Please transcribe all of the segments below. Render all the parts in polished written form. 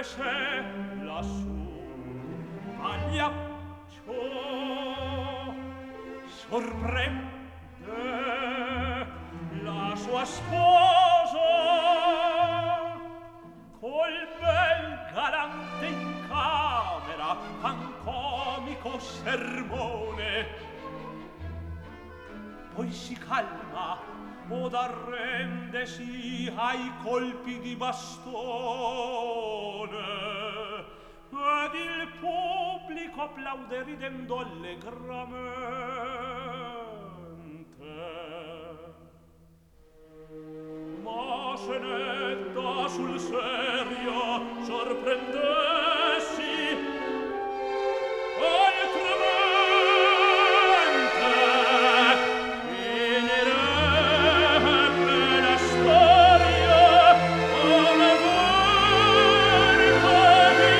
se lassù pagliaccio sorprende la sua sposa col bel galante in camera fan comico sermone, poi si calma od arrendesi ai colpi di bastone ed il pubblico applaude ridendo allegramente. Ma se ne dà sul serio sorprendessi altramente finirebbe la storia come verito di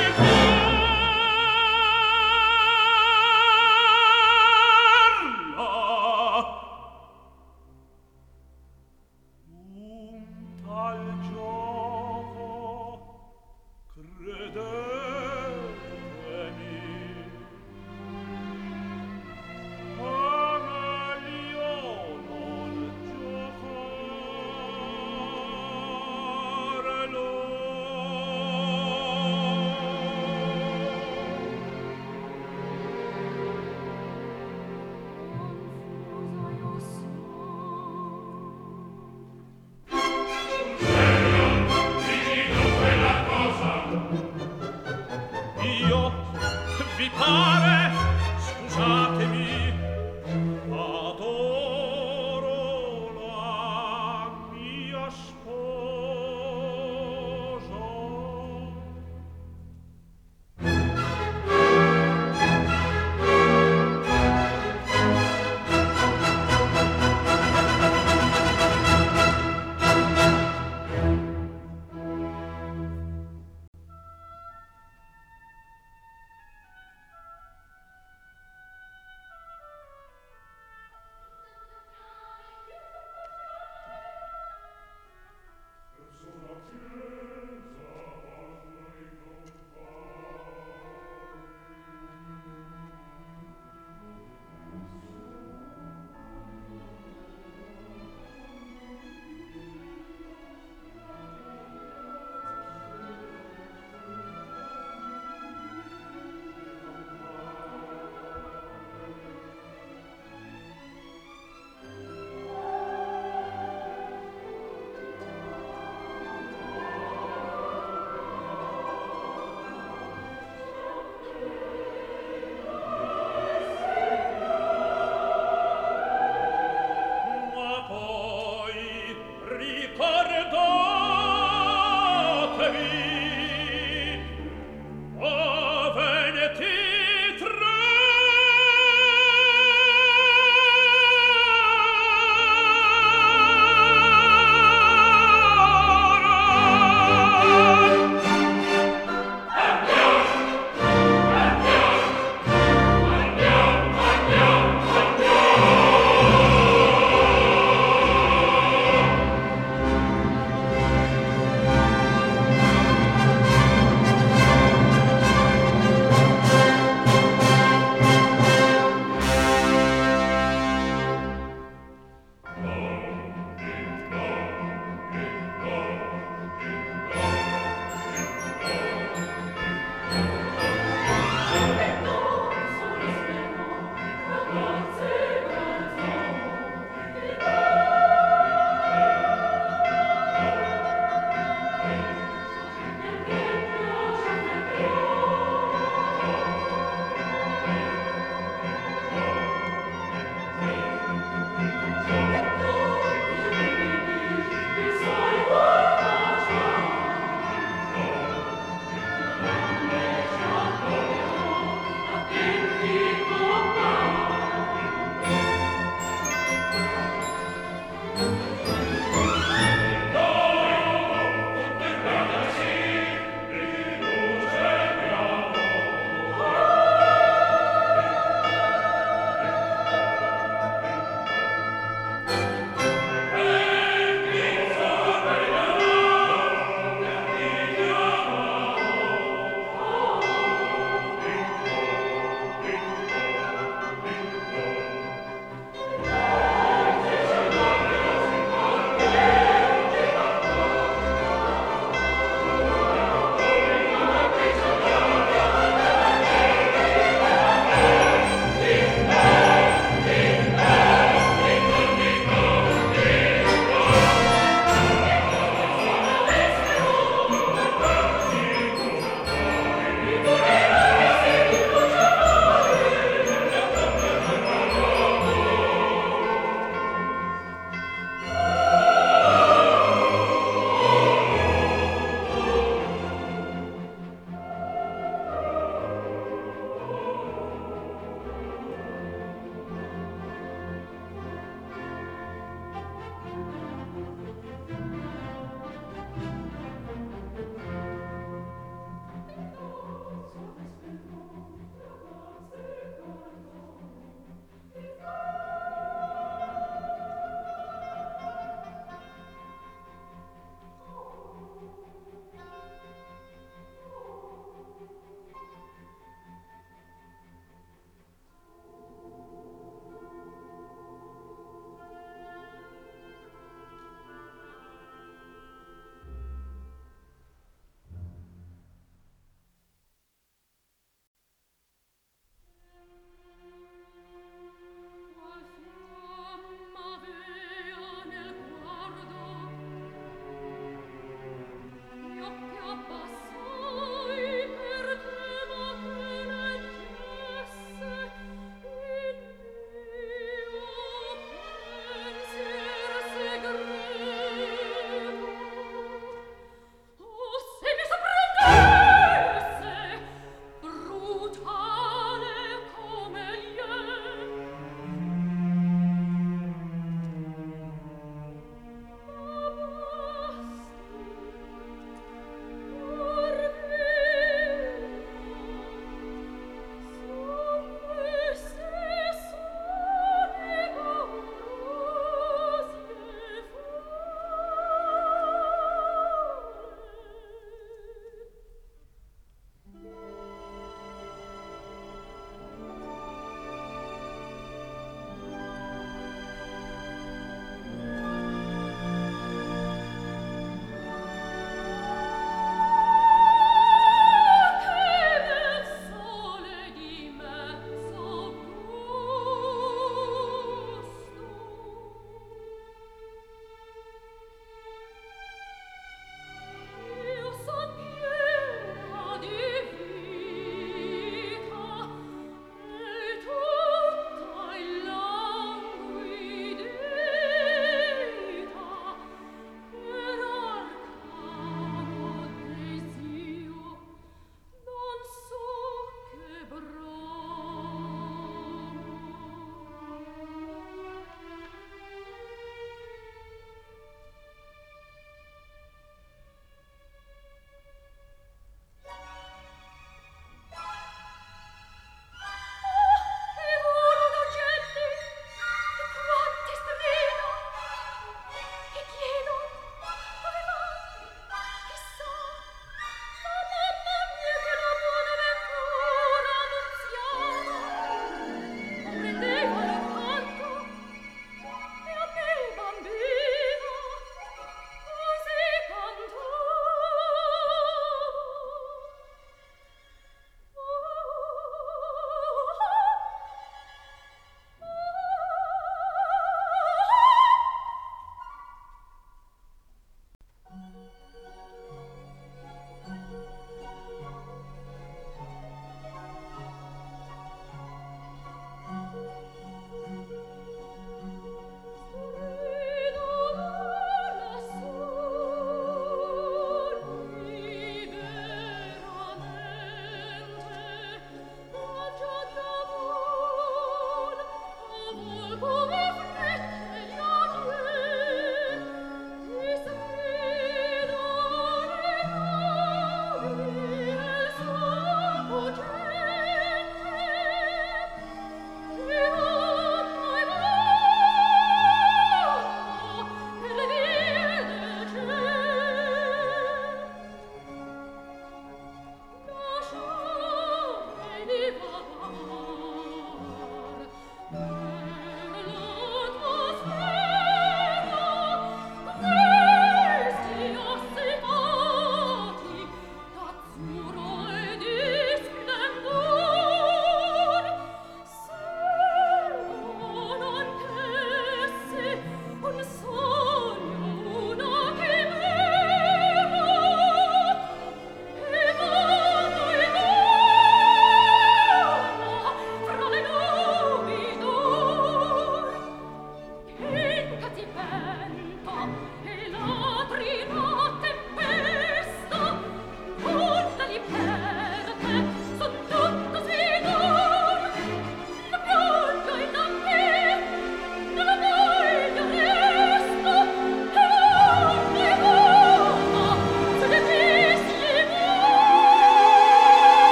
tal gioco credete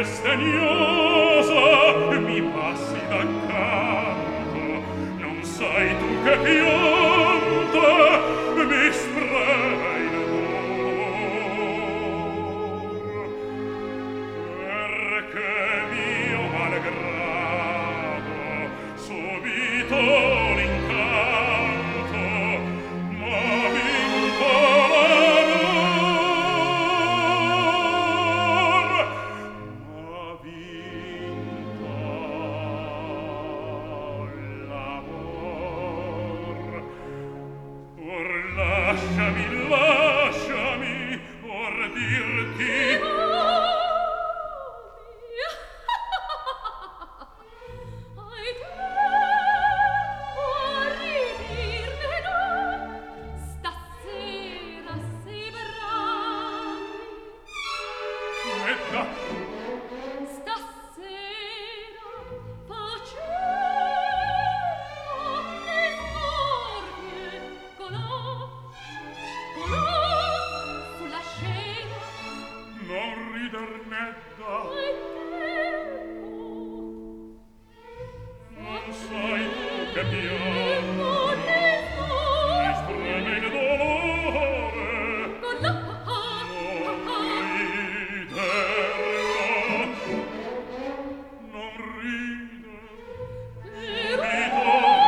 sdegnosa mi passi d'accanto, non sai tu che pianta mi spreme il amor, perché mio malgrado subito l'incanto m'ha vinto l'amor, m'ha vinto l'amor. Or lasciami, lasciami, or dirti Ai te, vorrei dirmelo, stasera sei bravi. Metta, Stasera facciamo le scorte colà sulla scena. non rider Nedda, Ai tempo, non sai tu che pianto non ne mi spreme il dolore, colà. non rider, Però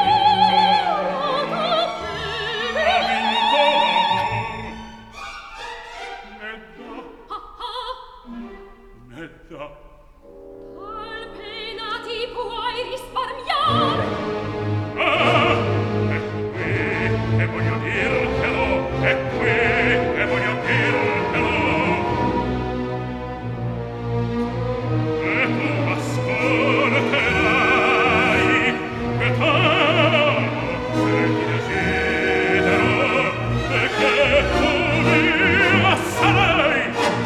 m'ha vinto l'amor. Nedda, Nedda, tal pena ti puoi risparmiar. è qui che voglio dirtelo, è qui che voglio dirtelo. E tu ascolterai che t'amo, che ti desidero, e che tu mia sarai.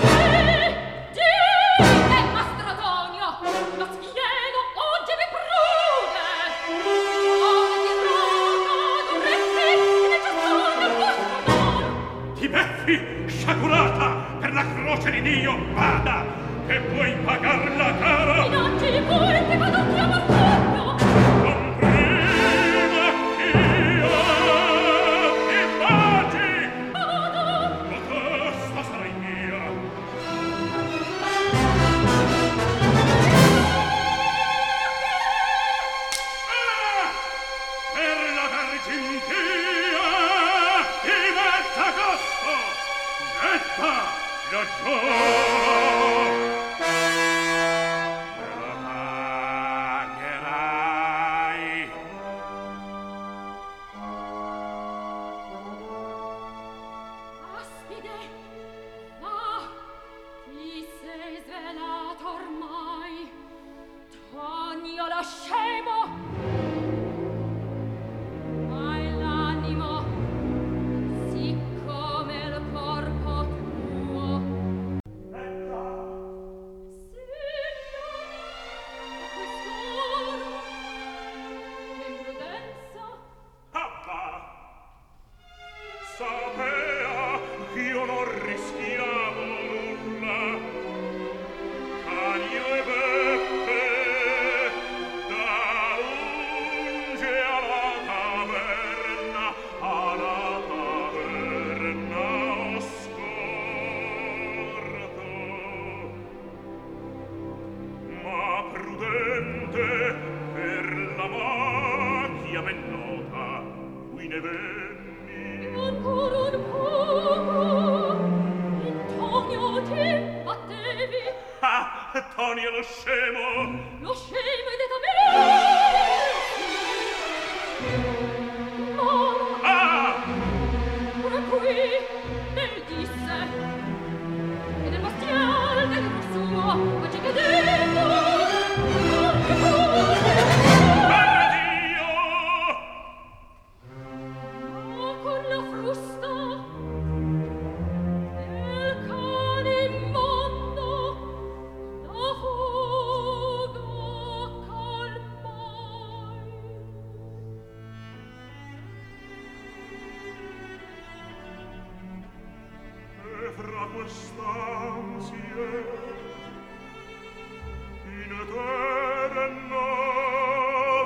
Dite, Mastro Antonio, lo schieno oggi vi prude. Ogni roga dovreste necessario al vostro amor. Ti beffi, sciagurata, per la croce di Dio, vada, che puoi pagarla cara. Minacci di volte caduti a Marcogno. Non prima ch'io ti baci, ma questa sarai mia. Per la Vergine Pia, ti metta costo, Netta, lo giuro. Me lo pagherai. Aspide, va, ti sei svelato ormai. Tonio lo scemo. Hai l'animo, siccome il corpo tuo. Signore, a quest'ora, che imprudenza. Papà, sapea ch'io non rischiavo nulla. Canio e beppe da lunge alla taverna ho scorto. Ma prudente per la macchia m'è nota, qui ne venni. Ancora un poco, Antonio ti battevi. Ah, Tonio lo scemo! Lo scemo è detta me. Ma Ah! ora qui nel disse e del bastian del suo oggi che detto Addio! con la frusta del cane immondo la fuga calmai. E fra quest'ansie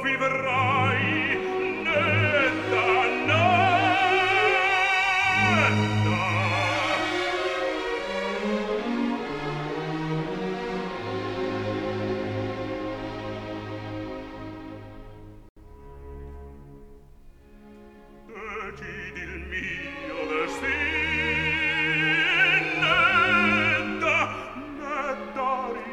qui verrai, Nedda, Nedda. Decidi il mio destin, Nedda, Nedda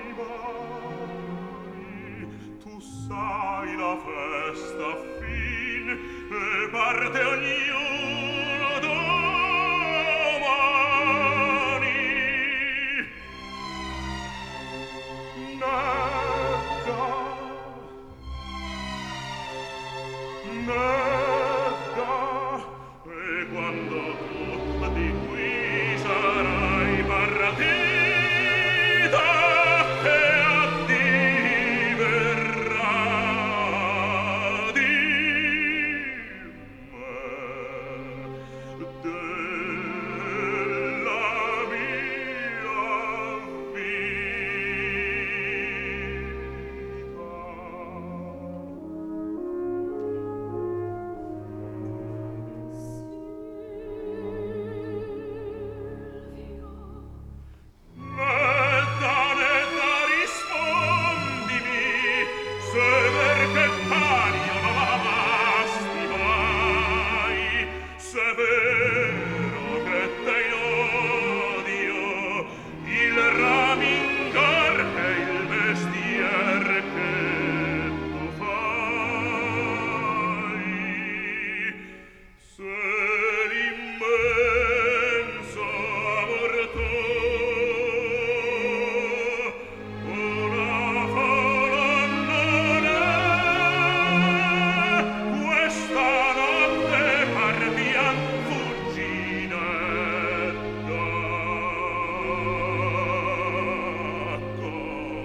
rimani. Tu sai la festa fin e parte ognuno domani. Nedda, Nedda, e quando tu di qui sarai partita e a verrà di me della mia Nedda, Nedda, rispondimi, se perché Panio non amasti mai, se è vero che te odio, il ramingar è il mestier che tu fai. Se l'immenso amor tuo una colonna è, questa notte partiam fugginetta con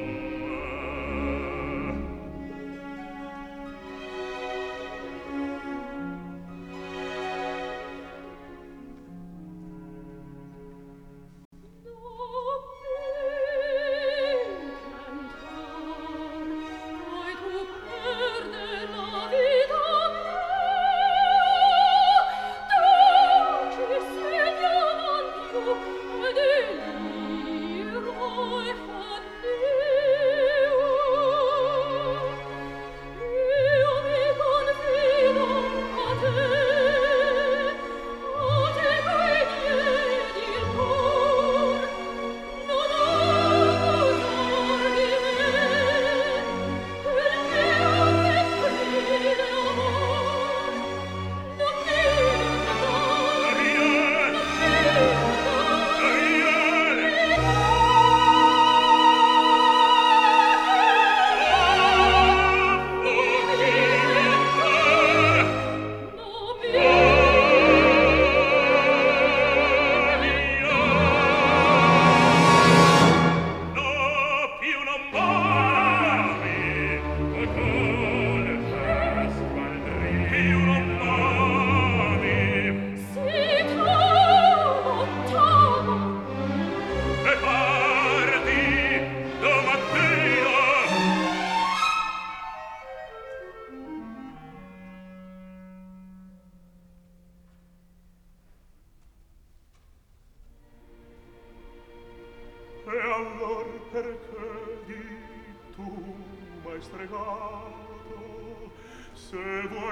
e allor perché di tu m'hai stregato, se vuoi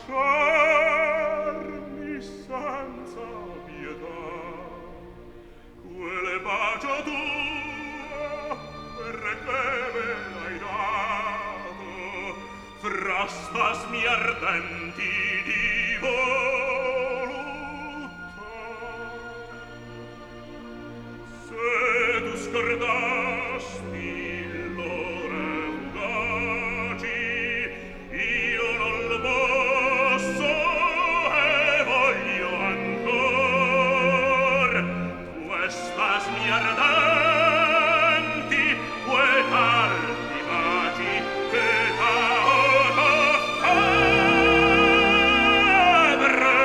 lasciarmi senza pietà, quelle bacio tua perché me l'hai dato, fra spasmi ardenti di voluttà. Se tu scordasti l'ore fugaci, io non lo posso e voglio ancor questa ardenti, quei caldi baci che t'ho toccato.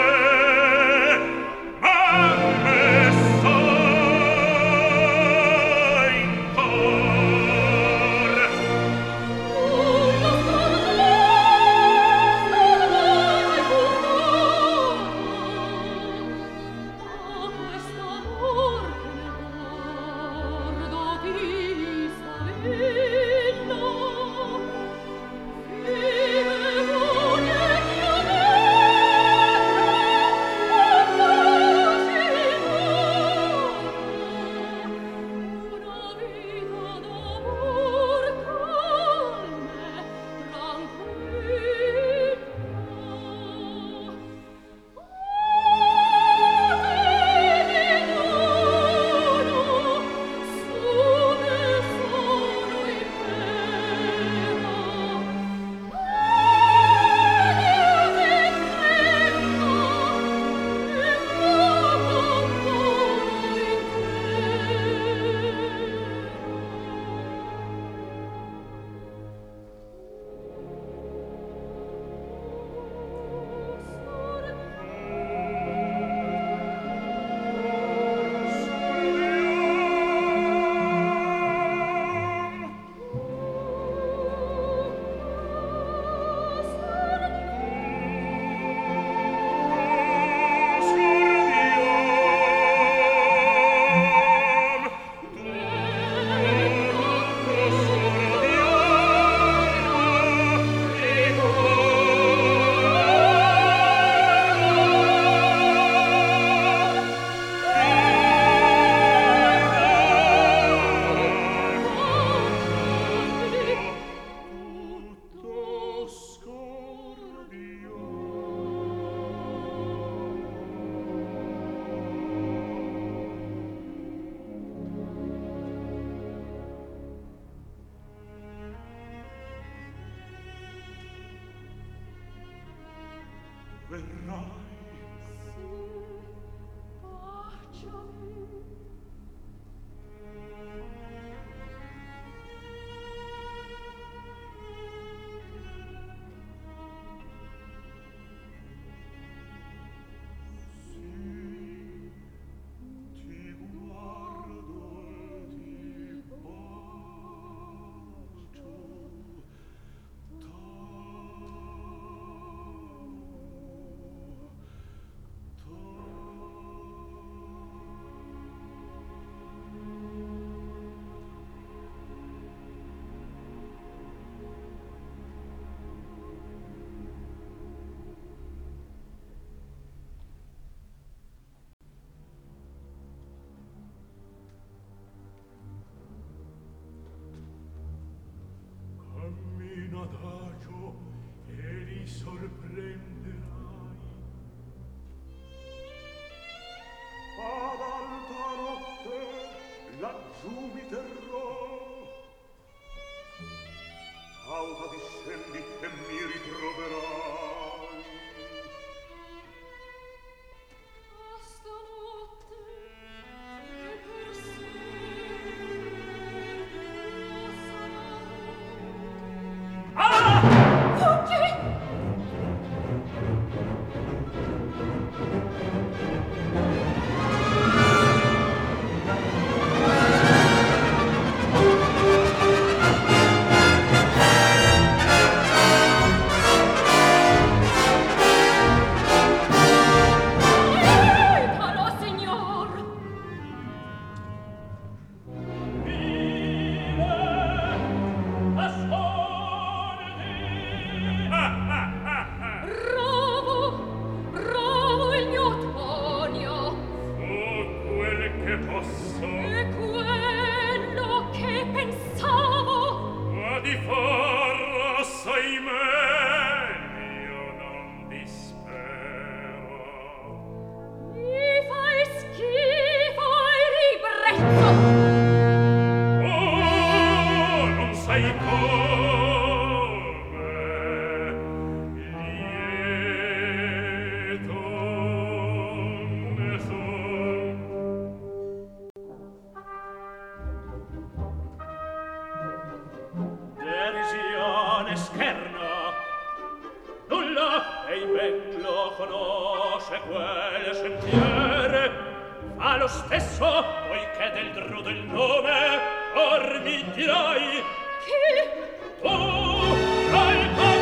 quel sentiere fa lo stesso, poiché del drudo il nome, or mi dirai Chi? tu dai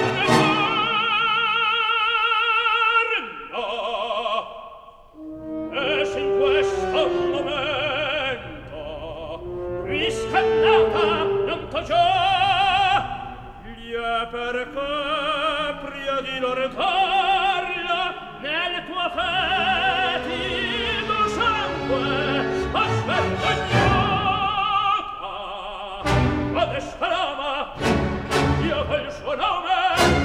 no. E se in questo momento riscaldata non t'ho già, gli è perché pria di lordarla nel tuo fetido sangue aspetta ignota modesta l'ama io quel suo nome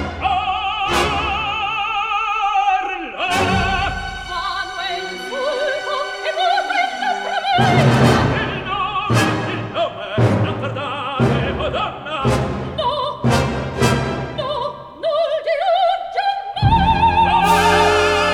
parla Vano è l'insulto e muto il nostro il nome non tardare o donna No, no, non dirò giammai.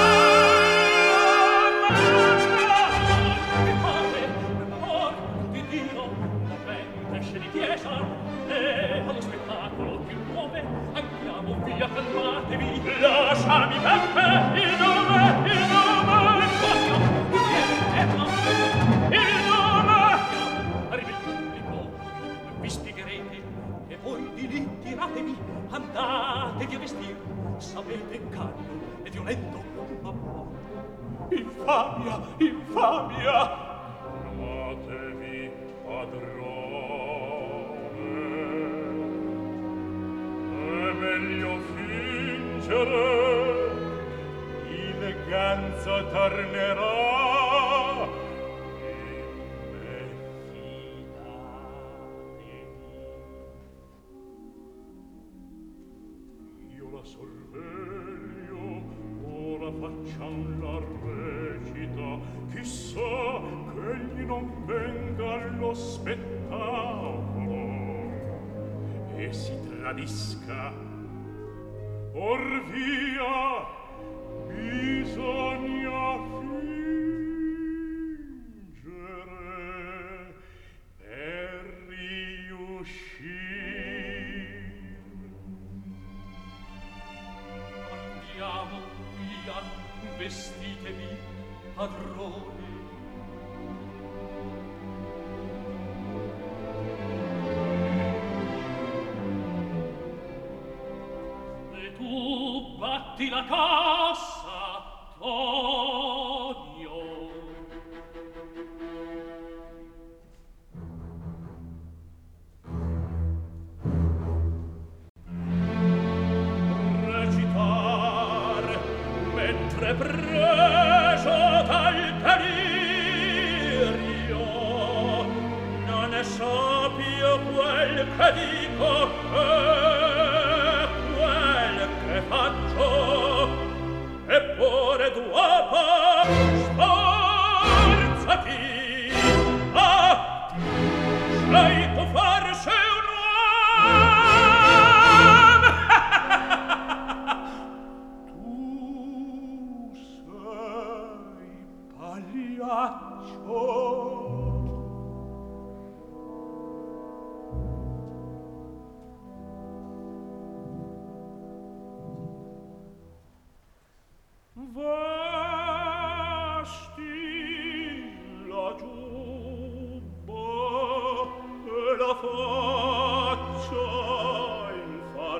Lasciami Peppe, il nome, il nome. Arrivi il pubblico, vi spiegherete, e voi di lì tiratevi, andatevi a vestir, sapete caldo e violento, ma infamia, infamia. Fatevi padrone, è meglio fingere, eleganza tornerà, e fidatevi. Io la sorveglio, ora facciam la recita, chissà che egli non venga allo spettacolo e si tradisca. Or via, bisogna fingere per riuscir. Andiamo via, vestitevi, padroni. E tu batti la cassa, Tonio. Recitar mentre preso dal delirio non ne so più quel che dico e quel che faccio eppure dopo sforzati sei tu forse un uomo tu sei pagliaccio. Vesti la giubba e la faccia in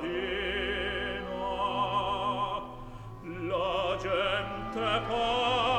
farina, la gente